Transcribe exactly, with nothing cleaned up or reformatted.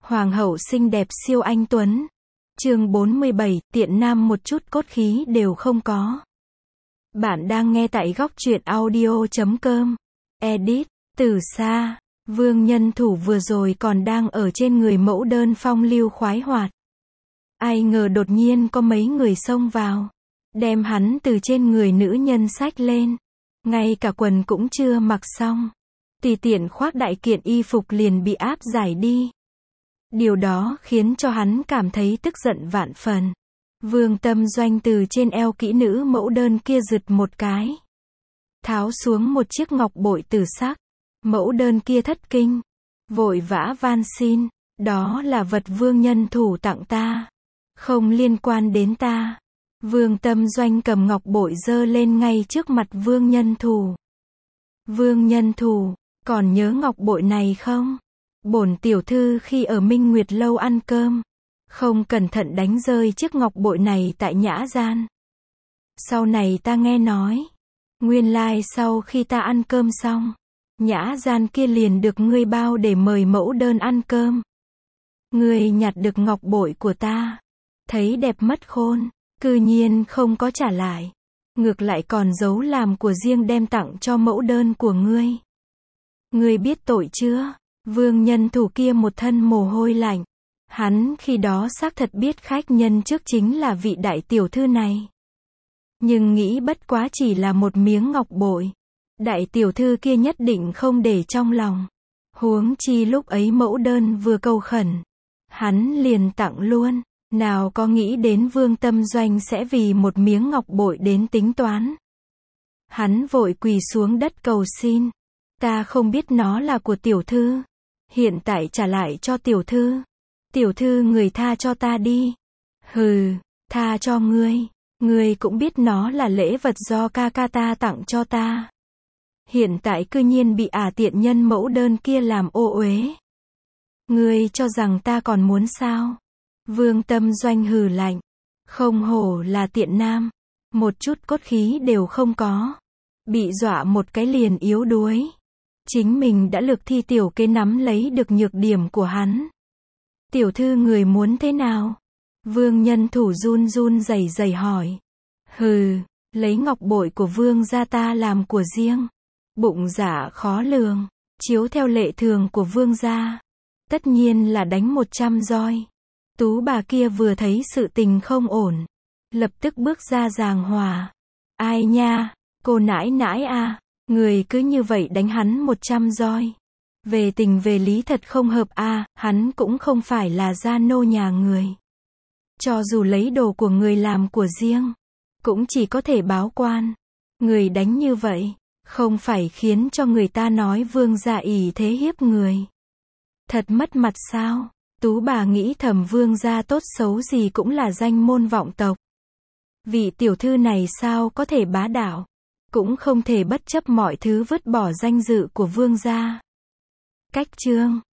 Hoàng hậu xinh đẹp siêu anh tuấn. Chương bốn mươi bảy, tiện nam một chút cốt khí đều không có. Bạn đang nghe tại góc truyện audio chấm com. Edit, từ xa, Vương Nhân Thủ vừa rồi còn đang ở trên người mẫu đơn phong lưu khoái hoạt. Ai ngờ đột nhiên có mấy người xông vào, đem hắn từ trên người nữ nhân xách lên. Ngay cả quần cũng chưa mặc xong, tùy tiện khoác đại kiện y phục liền bị áp giải đi. Điều đó khiến cho hắn cảm thấy tức giận vạn phần. Vương Tâm Doanh từ trên eo kỹ nữ mẫu đơn kia giật một cái, tháo xuống một chiếc ngọc bội tử sắc. Mẫu đơn kia thất kinh, vội vã van xin, đó là vật Vương Nhân Thủ tặng ta, không liên quan đến ta. Vương Tâm Doanh cầm ngọc bội giơ lên ngay trước mặt Vương Nhân Thủ. Vương Nhân Thủ, còn nhớ ngọc bội này không? Bổn tiểu thư khi ở Minh Nguyệt lâu ăn cơm, không cẩn thận đánh rơi chiếc ngọc bội này tại nhã gian. Sau này ta nghe nói, nguyên lai sau khi ta ăn cơm xong, nhã gian kia liền được ngươi bao để mời mẫu đơn ăn cơm. Ngươi nhặt được ngọc bội của ta, thấy đẹp mất khôn, cư nhiên không có trả lại, ngược lại còn giấu làm của riêng đem tặng cho mẫu đơn của ngươi. Ngươi biết tội chưa? Vương Nhân Thủ kia một thân mồ hôi lạnh. Hắn khi đó xác thật biết khách nhân trước chính là vị đại tiểu thư này. Nhưng nghĩ bất quá chỉ là một miếng ngọc bội, đại tiểu thư kia nhất định không để trong lòng. Huống chi lúc ấy mẫu đơn vừa cầu khẩn, hắn liền tặng luôn. Nào có nghĩ đến Vương Tâm Doanh sẽ vì một miếng ngọc bội đến tính toán. Hắn vội quỳ xuống đất cầu xin. Ta không biết nó là của tiểu thư, hiện tại trả lại cho tiểu thư. Tiểu thư người tha cho ta đi. Hừ, tha cho ngươi. Ngươi cũng biết nó là lễ vật do ca ca ta tặng cho ta. Hiện tại cư nhiên bị ả tiện nhân mẫu đơn kia làm ô uế. Ngươi cho rằng ta còn muốn sao? Vương Tâm Doanh hừ lạnh. Không hổ là tiện nam, một chút cốt khí đều không có. Bị dọa một cái liền yếu đuối. Chính mình đã lực thi tiểu kế nắm lấy được nhược điểm của hắn. Tiểu thư người muốn thế nào? Vương Nhân Thủ run run rẩy rẩy hỏi. Hừ, lấy ngọc bội của vương gia ta làm của riêng. Bụng dạ khó lường, chiếu theo lệ thường của vương gia, tất nhiên là đánh một trăm roi. Tú bà kia vừa thấy sự tình không ổn, lập tức bước ra giảng hòa. Ai nha, cô nãi nãi a, người cứ như vậy đánh hắn một trăm roi. Về tình về lý thật không hợp a, hắn cũng không phải là gia nô nhà người. Cho dù lấy đồ của người làm của riêng, cũng chỉ có thể báo quan. Người đánh như vậy, không phải khiến cho người ta nói vương gia ỷ thế hiếp người. Thật mất mặt sao? Tú bà nghĩ thầm vương gia tốt xấu gì cũng là danh môn vọng tộc. Vị tiểu thư này sao có thể bá đạo, cũng không thể bất chấp mọi thứ vứt bỏ danh dự của vương gia. Cách chương